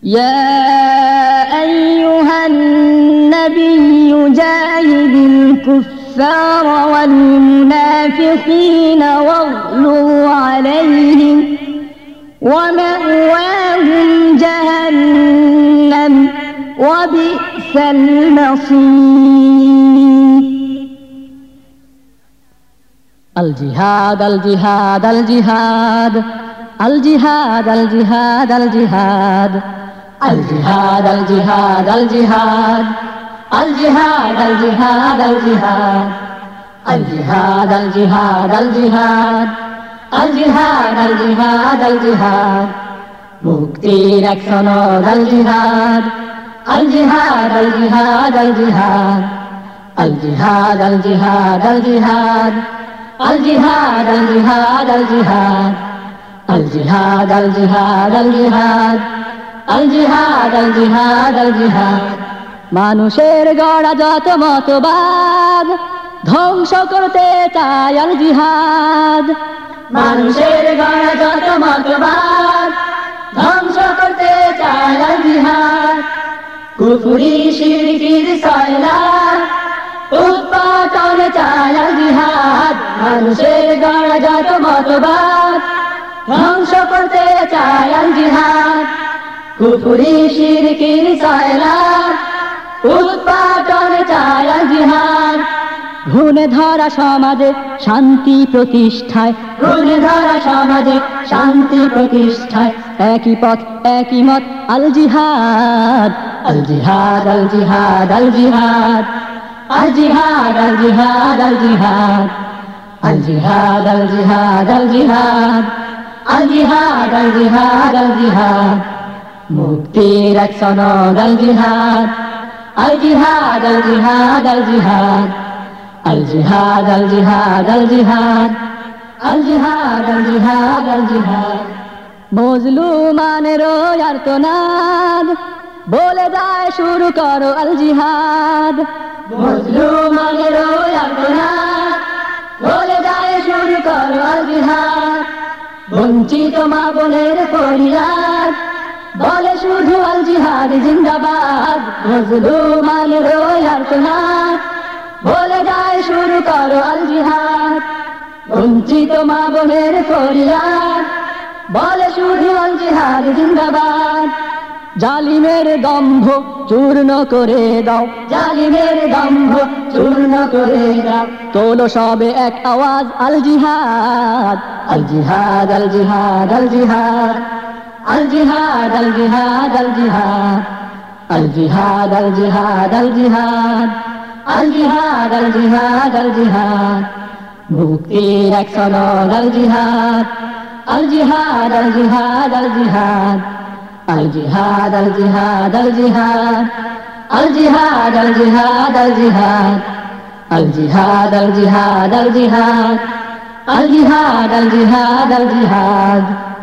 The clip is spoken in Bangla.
يا أيها النبي جاهد الكفار والمنافقين واغلظ عليهم ومأواهم جهنم وبئس المصير. الجهاد الجهاد الجهاد الجهاد الجهاد الجهاد الجهاد الجهاد الجهاد الجهاد الجهاد الجهاد الجهاد الجهاد الجهاد الجهاد الجهاد الجهاد মুক্তির এক সনদ আল জিহাদ আল জিহাদ আল জিহাদ আল জিহাদ আল জিহাদ আল জিহাদ আল জিহাদ আল জিহাদ আল জিহাদ আল জিহাদ আল জিহাদ আল জিহাদ আল জিহাদ আল জিহাদ আল জিহাদ আল জিহাদ মানুষের গড়া যত মতবাদ ধ্বংস করতে চায় আল জিহাদ মানুষের গড়া যত মতবাদ ধ্বংস করতে চায় আল জিহাদ কুফরি শিরকির সয়লাব উৎপাটনে চায় আল জিহাদ মানুষের গড়া যত মতবাদ ধ্বংস করতে চায় আল জিহাদ কুফরি শিরকির সয়লাব উৎপাটনে চায় আল জিহাদ ঘুণে ধরা সমাজে শান্তি প্রতিষ্ঠায় ঘুণে ধরা সমাজে শান্তি প্রতিষ্ঠায় একই পথ একই মত আল জিহাদ আল জিহাদ আল জিহাদ আল জিহাদ আল জিহাদ আল জিহাদ আল জিহাদ আল জিহাদ আল জিহাদ আল জিহাদ আল জিহাদ আল জিহাদ আল জিহাদ মুক্তির এক সনদ আল জিহাদ আল জিহাদ আল জিহাদ আল জিহাদ আল জিহাদ আল জিহাদ আল জিহাদ আল জিহাদ আল জিহাদ আল জিহাদ মজলুমানের আর্তনাদ বলে যায় শুরু করো আল জিহাদ মজলুমানের আর্তনাদ বলে যায় শুরু করো আল জিহাদ বঞ্চিত মা বোনের ফরিয়াদ বলে শুধু আল জিহাদ জিন্দাবাদ মজলুমানের আর্তনাদ বলে যায় শুরু করো আল জিহাদ বঞ্চিত মা বোনের ফরিয়াদ বলে শুধু আল জিহাদ জিন্দাবাদ জালিমের দম্ভ চূর্ণ করে দাও জালিমের দম্ভ চূর্ণ করে দাও তোলো সবে এক আওয়াজ আল জিহাদ আল জিহাদ আল জিহাদ আল জিহাদ আল জিহাদ আল জিহাদ আল জিহাদ আল জিহাদ আল জিহাদ আল জিহাদ আল জিহাদ আল জিহাদ আল জিহাদ মুক্তির এক সনদ আল জিহাদ আল জিহাদ আল জিহাদ আল জিহাদ আল জিহাদ আল জিহাদ আল জিহাদ আল জিহাদ আল জিহাদ আল জিহাদ আল জিহাদ আল জিহাদ আল জিহাদ আল জিহাদ আল জিহাদ আল জিহাদ